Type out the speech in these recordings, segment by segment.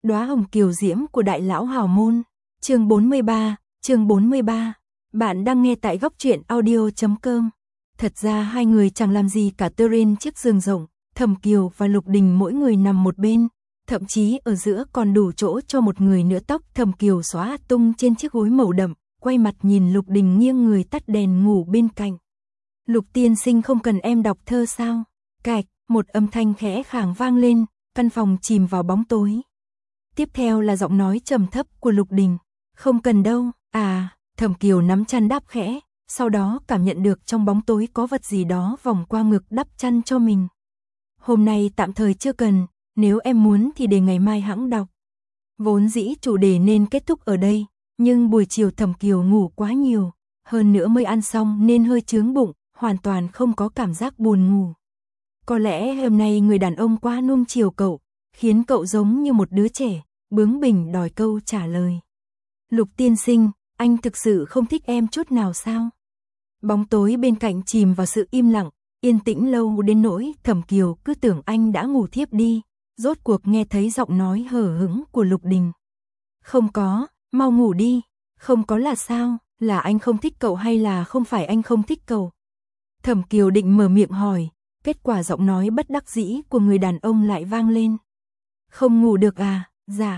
Đóa hồng kiều diễm của đại lão hào môn. Chương 43. Bạn đang nghe tại góc truyện audio.com. Thật ra hai người chẳng làm gì cả, trên chiếc giường rộng, Thẩm Kiều và Lục Đình mỗi người nằm một bên, thậm chí ở giữa còn đủ chỗ cho một người nữa. Tóc Thẩm Kiều xóa tung trên chiếc gối màu đậm, quay mặt nhìn Lục Đình nghiêng người tắt đèn ngủ bên cạnh. Lục tiên sinh không cần em đọc thơ sao? Cạch, một âm thanh khẽ khàng vang lên, căn phòng chìm vào bóng tối. Tiếp theo là giọng nói trầm thấp của Lục Đình. Không cần đâu, Thẩm Kiều nắm chăn đáp khẽ, sau đó cảm nhận được trong bóng tối có vật gì đó vòng qua ngực đắp chăn cho mình. Hôm nay tạm thời chưa cần, nếu em muốn thì để ngày mai hẵng đọc. Vốn dĩ chủ đề nên kết thúc ở đây, nhưng buổi chiều Thẩm Kiều ngủ quá nhiều, hơn nữa mới ăn xong nên hơi chướng bụng, hoàn toàn không có cảm giác buồn ngủ. Có lẽ hôm nay người đàn ông quá nuông chiều cậu, khiến cậu giống như một đứa trẻ, bướng bỉnh đòi câu trả lời. Lục tiên sinh, anh thực sự không thích em chút nào sao? Bóng tối bên cạnh chìm vào sự im lặng, yên tĩnh lâu đến nỗi Thẩm Kiều cứ tưởng anh đã ngủ thiếp đi, rốt cuộc nghe thấy giọng nói hờ hững của Lục Đình. Không có, mau ngủ đi. Không có là sao, là anh không thích cậu hay là không phải anh không thích cậu? Thẩm Kiều định mở miệng hỏi, kết quả giọng nói bất đắc dĩ của người đàn ông lại vang lên. Không ngủ được à?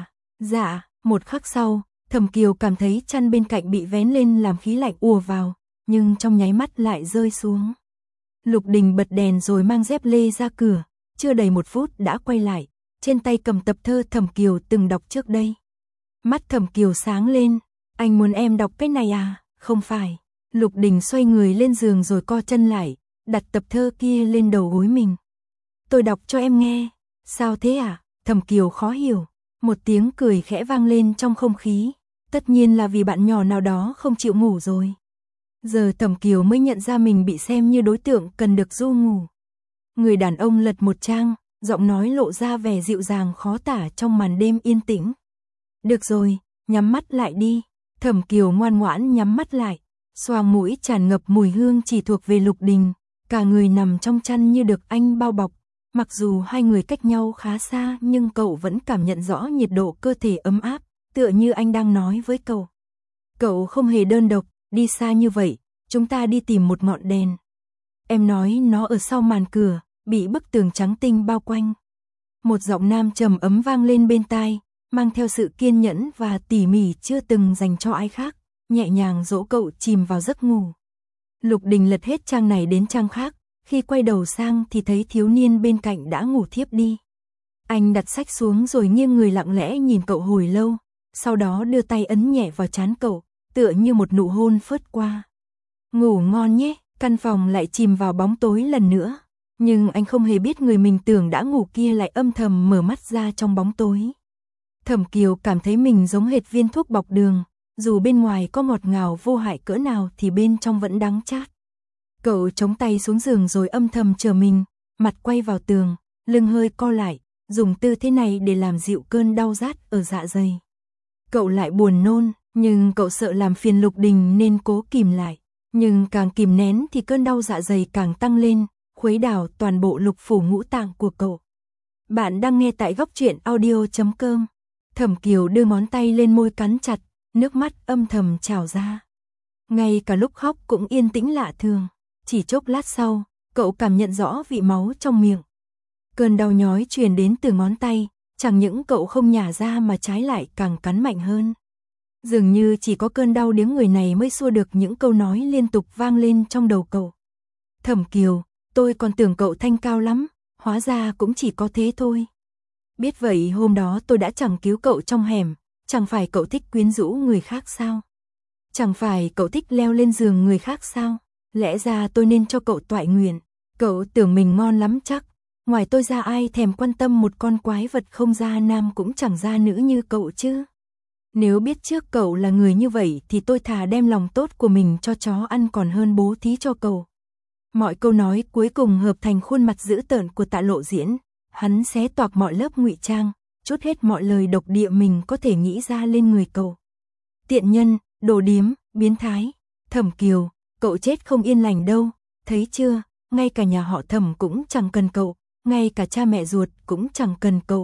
Dạ. Một khắc sau, Thẩm Kiều cảm thấy chăn bên cạnh bị vén lên làm khí lạnh ùa vào, nhưng trong nháy mắt lại rơi xuống. Lục Đình bật đèn rồi mang dép lê ra cửa, chưa đầy 1 phút đã quay lại, trên tay cầm tập thơ Thẩm Kiều từng đọc trước đây. Mắt Thẩm Kiều sáng lên, anh muốn em đọc cái này à? Không phải. Lục Đình xoay người lên giường rồi co chân lại, đặt tập thơ kia lên đầu gối mình. Tôi đọc cho em nghe. Sao thế à? Thẩm Kiều khó hiểu. Một tiếng cười khẽ vang lên trong không khí. Tất nhiên là vì bạn nhỏ nào đó không chịu ngủ rồi. Giờ Thẩm Kiều mới nhận ra mình bị xem như đối tượng cần được ru ngủ. Người đàn ông lật một trang, giọng nói lộ ra vẻ dịu dàng khó tả trong màn đêm yên tĩnh. Được rồi, nhắm mắt lại đi. Thẩm Kiều ngoan ngoãn nhắm mắt lại. Xoang mũi tràn ngập mùi hương chỉ thuộc về Lục Đình, cả người nằm trong chăn như được anh bao bọc. Mặc dù hai người cách nhau khá xa nhưng cậu vẫn cảm nhận rõ nhiệt độ cơ thể ấm áp, tựa như anh đang nói với cậu. Cậu không hề đơn độc, đi xa như vậy, chúng ta đi tìm một ngọn đèn. Em nói nó ở sau màn cửa, bị bức tường trắng tinh bao quanh. Một giọng nam trầm ấm vang lên bên tai, mang theo sự kiên nhẫn và tỉ mỉ chưa từng dành cho ai khác, nhẹ nhàng dỗ cậu chìm vào giấc ngủ. Lục Đình lật hết trang này đến trang khác, khi quay đầu sang thì thấy thiếu niên bên cạnh đã ngủ thiếp đi. Anh đặt sách xuống rồi nghiêng người lặng lẽ nhìn cậu hồi lâu, sau đó đưa tay ấn nhẹ vào trán cậu, tựa như một nụ hôn phớt qua. Ngủ ngon nhé. Căn phòng lại chìm vào bóng tối lần nữa, nhưng anh không hề biết người mình tưởng đã ngủ kia lại âm thầm mở mắt ra trong bóng tối. Thẩm Kiều cảm thấy mình giống hệt viên thuốc bọc đường, dù bên ngoài có ngọt ngào vô hại cỡ nào thì bên trong vẫn đắng chát. Cậu chống tay xuống giường rồi âm thầm chờ mình, mặt quay vào tường, lưng hơi co lại, dùng tư thế này để làm dịu cơn đau rát ở dạ dày. Cậu lại buồn nôn, nhưng cậu sợ làm phiền Lục Đình nên cố kìm lại. Nhưng càng kìm nén thì cơn đau dạ dày càng tăng lên, khuấy đảo toàn bộ lục phủ ngũ tạng của cậu. Bạn đang nghe tại góc truyện audio.com. Thẩm Kiều đưa ngón tay lên môi cắn chặt, nước mắt âm thầm trào ra. Ngay cả lúc khóc cũng yên tĩnh lạ thường. Chỉ chốc lát sau, cậu cảm nhận rõ vị máu trong miệng. Cơn đau nhói truyền đến từ ngón tay, chẳng những cậu không nhả ra mà trái lại càng cắn mạnh hơn. Dường như chỉ có cơn đau điếng người này mới xua được những câu nói liên tục vang lên trong đầu cậu. Thẩm Kiều, tôi còn tưởng cậu thanh cao lắm, hóa ra cũng chỉ có thế thôi. Biết vậy hôm đó tôi đã chẳng cứu cậu trong hẻm, chẳng phải cậu thích quyến rũ người khác sao? Chẳng phải cậu thích leo lên giường người khác sao? Lẽ ra tôi nên cho cậu toại nguyện, cậu tưởng mình ngon lắm chắc. Ngoài tôi ra ai thèm quan tâm một con quái vật không da nam cũng chẳng da nữ như cậu chứ? Nếu biết trước cậu là người như vậy thì tôi thà đem lòng tốt của mình cho chó ăn còn hơn bố thí cho cậu. Mọi câu nói cuối cùng hợp thành khuôn mặt dữ tợn của Tạ Lộ Diễn. Hắn xé toạc mọi lớp ngụy trang, trút hết mọi lời độc địa mình có thể nghĩ ra lên người cậu. Tiện nhân, đồ điếm, biến thái. Thẩm Kiều, cậu chết không yên lành đâu, thấy chưa? Ngay cả nhà họ Thẩm cũng chẳng cần cậu, ngay cả cha mẹ ruột cũng chẳng cần cậu.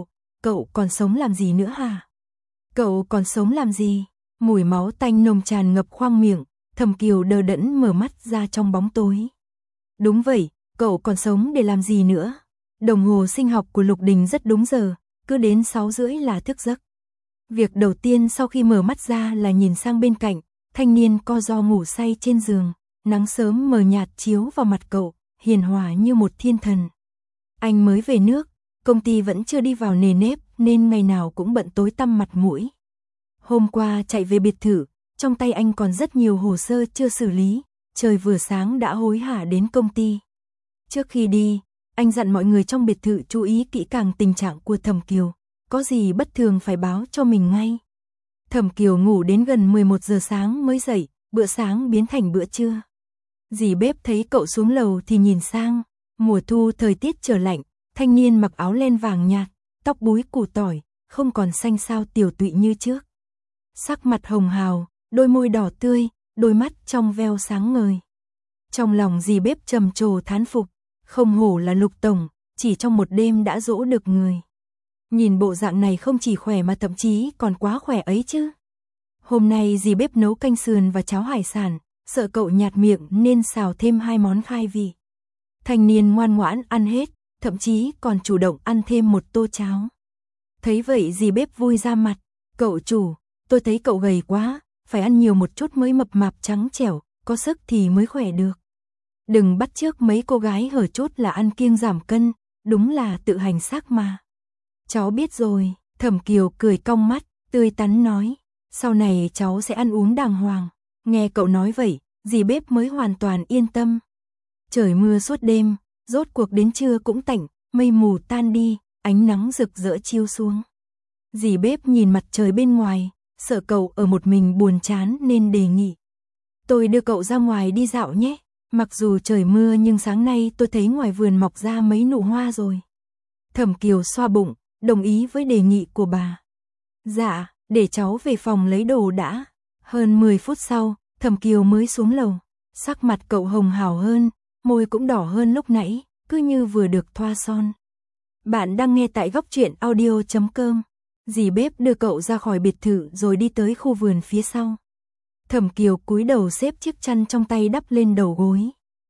cậu còn sống làm gì nữa hả? Cậu còn sống làm gì? Mùi máu tanh nồng tràn ngập khoang miệng, Thẩm Kiều đờ đẫn mở mắt ra trong bóng tối. Đúng vậy, cậu còn sống để làm gì nữa? Đồng hồ sinh học của Lục Đình rất đúng giờ, cứ đến 6:30 là thức giấc. Việc đầu tiên sau khi mở mắt ra là nhìn sang bên cạnh, thanh niên co ro ngủ say trên giường, nắng sớm mờ nhạt chiếu vào mặt cậu, hiền hòa như một thiên thần. Anh mới về nước, công ty vẫn chưa đi vào nề nếp nên ngày nào cũng bận tối tăm mặt mũi. Hôm qua chạy về biệt thự, trong tay anh còn rất nhiều hồ sơ chưa xử lý, trời vừa sáng đã hối hả đến công ty. Trước khi đi, anh dặn mọi người trong biệt thự chú ý kỹ càng tình trạng của Thẩm Kiều, có gì bất thường phải báo cho mình ngay. Thẩm Kiều ngủ đến gần 11 giờ sáng mới dậy, bữa sáng biến thành bữa trưa. Dì bếp thấy cậu xuống lầu thì nhìn sang, mùa thu thời tiết trở lạnh, thanh niên mặc áo len vàng nhạt, tóc búi củ tỏi, không còn xanh xao tiều tụy như trước. Sắc mặt hồng hào, đôi môi đỏ tươi, đôi mắt trong veo sáng ngời. Trong lòng dì bếp trầm trồ thán phục, không hổ là Lục tổng, chỉ trong một đêm đã dỗ được người. Nhìn bộ dạng này không chỉ khỏe mà thậm chí còn quá khỏe ấy chứ. Hôm nay dì bếp nấu canh sườn và cháo hải sản, sợ cậu nhạt miệng nên xào thêm 2 món khai vị. Thanh niên ngoan ngoãn ăn hết, thậm chí còn chủ động ăn thêm một tô cháo. Thấy vậy dì bếp vui ra mặt, cậu chủ, tôi thấy cậu gầy quá, phải ăn nhiều một chút mới mập mạp trắng trẻo, có sức thì mới khỏe được. Đừng bắt chước mấy cô gái hở chốt là ăn kiêng giảm cân, đúng là tự hành xác mà. Cháu biết rồi, Thẩm Kiều cười cong mắt, tươi tắn nói, sau này cháu sẽ ăn uống đàng hoàng. Nghe cậu nói vậy, dì bếp mới hoàn toàn yên tâm. Trời mưa suốt đêm, rốt cuộc đến trưa cũng tạnh, mây mù tan đi, ánh nắng rực rỡ chiếu xuống. Dì bếp nhìn mặt trời bên ngoài, sợ cậu ở một mình buồn chán nên đề nghị. Tôi đưa cậu ra ngoài đi dạo nhé, mặc dù trời mưa nhưng sáng nay tôi thấy ngoài vườn mọc ra mấy nụ hoa rồi. Thẩm Kiều xoa bụng, đồng ý với đề nghị của bà. Dạ, để cháu về phòng lấy đồ đã. Hơn 10 phút sau, Thẩm Kiều mới xuống lầu. Sắc mặt cậu hồng hào hơn, môi cũng đỏ hơn lúc nãy, cứ như vừa được thoa son. Bạn đang nghe tại góc truyện audio.com. Dì bếp đưa cậu ra khỏi biệt thự rồi đi tới khu vườn phía sau. Thẩm Kiều cúi đầu xếp chiếc chăn trong tay đắp lên đầu gối.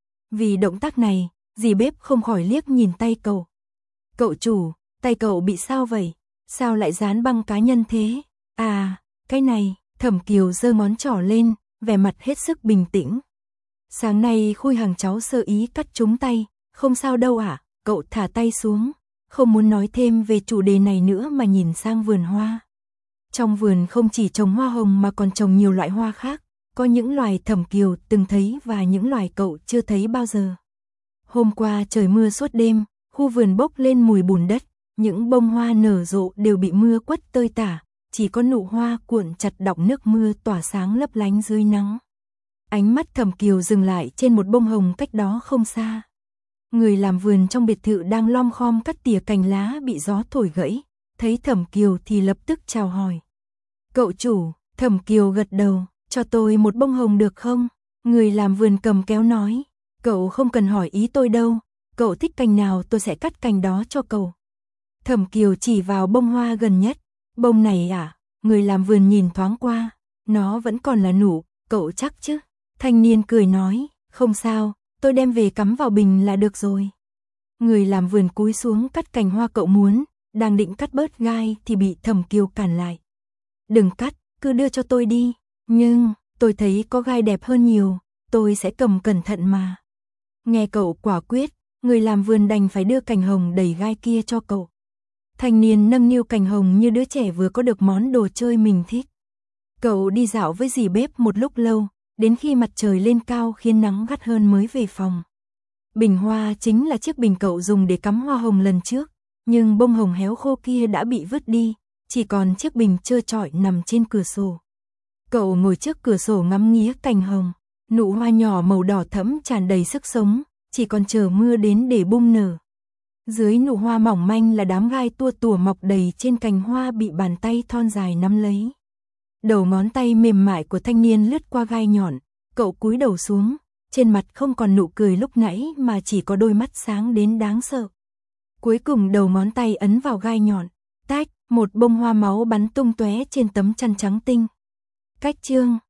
Vì động tác này, dì bếp không khỏi liếc nhìn tay cậu. Cậu chủ, tay cậu bị sao vậy? Sao lại dán băng cá nhân thế? À, cái này, Thẩm Kiều giơ ngón trỏ lên, vẻ mặt hết sức bình tĩnh. Sáng nay Khôi Hằng cháu sơ ý cắt trúng tay, không sao đâu ạ, cậu thả tay xuống, không muốn nói thêm về chủ đề này nữa mà nhìn sang vườn hoa. Trong vườn không chỉ trồng hoa hồng mà còn trồng nhiều loại hoa khác, có những loài Thẩm Kiều từng thấy và những loài cậu chưa thấy bao giờ. Hôm qua trời mưa suốt đêm, khu vườn bốc lên mùi bùn đất, những bông hoa nở rộ đều bị mưa quất tơi tả, chỉ có nụ hoa cuộn chặt đọng nước mưa tỏa sáng lấp lánh dưới nắng. Ánh mắt Thẩm Kiều dừng lại trên một bông hồng cách đó không xa. Người làm vườn trong biệt thự đang lom khom cắt tỉa cành lá bị gió thổi gãy, thấy Thẩm Kiều thì lập tức chào hỏi. Cậu chủ, Thẩm Kiều gật đầu, cho tôi một bông hồng được không? Người làm vườn cầm kéo nói, cậu không cần hỏi ý tôi đâu, cậu thích cành nào tôi sẽ cắt cành đó cho cậu. Thẩm Kiều chỉ vào bông hoa gần nhất, bông này à? Người làm vườn nhìn thoáng qua, nó vẫn còn là nụ, cậu chắc chứ? Thanh niên cười nói, không sao, tôi đem về cắm vào bình là được rồi. Người làm vườn cúi xuống cắt cành hoa cậu muốn, đang định cắt bớt gai thì bị Thẩm Kiều cản lại. Đừng cắt, cứ đưa cho tôi đi, nhưng tôi thấy có gai đẹp hơn nhiều, tôi sẽ cầm cẩn thận mà. Nghe cậu quả quyết, người làm vườn đành phải đưa cành hồng đầy gai kia cho cậu. Thanh niên nâng niu cành hồng như đứa trẻ vừa có được món đồ chơi mình thích. Cậu đi dạo với dì bếp một lúc lâu, đến khi mặt trời lên cao khiến nắng gắt hơn mới về phòng. Bình hoa chính là chiếc bình cậu dùng để cắm hoa hồng lần trước, nhưng bông hồng héo khô kia đã bị vứt đi, chỉ còn chiếc bình trơ trọi nằm trên cửa sổ. Cậu ngồi trước cửa sổ ngắm nghía cành hồng, nụ hoa nhỏ màu đỏ thẫm tràn đầy sức sống, chỉ còn chờ mưa đến để bung nở. Dưới nụ hoa mỏng manh là đám gai tua tủa mọc đầy trên cành hoa bị bàn tay thon dài nắm lấy. Đầu ngón tay mềm mại của thanh niên lướt qua gai nhọn, cậu cúi đầu xuống, trên mặt không còn nụ cười lúc nãy mà chỉ có đôi mắt sáng đến đáng sợ. Cuối cùng đầu ngón tay ấn vào gai nhọn, Tách, một bông hoa máu bắn tung tóe trên tấm chăn trắng tinh. Cách chương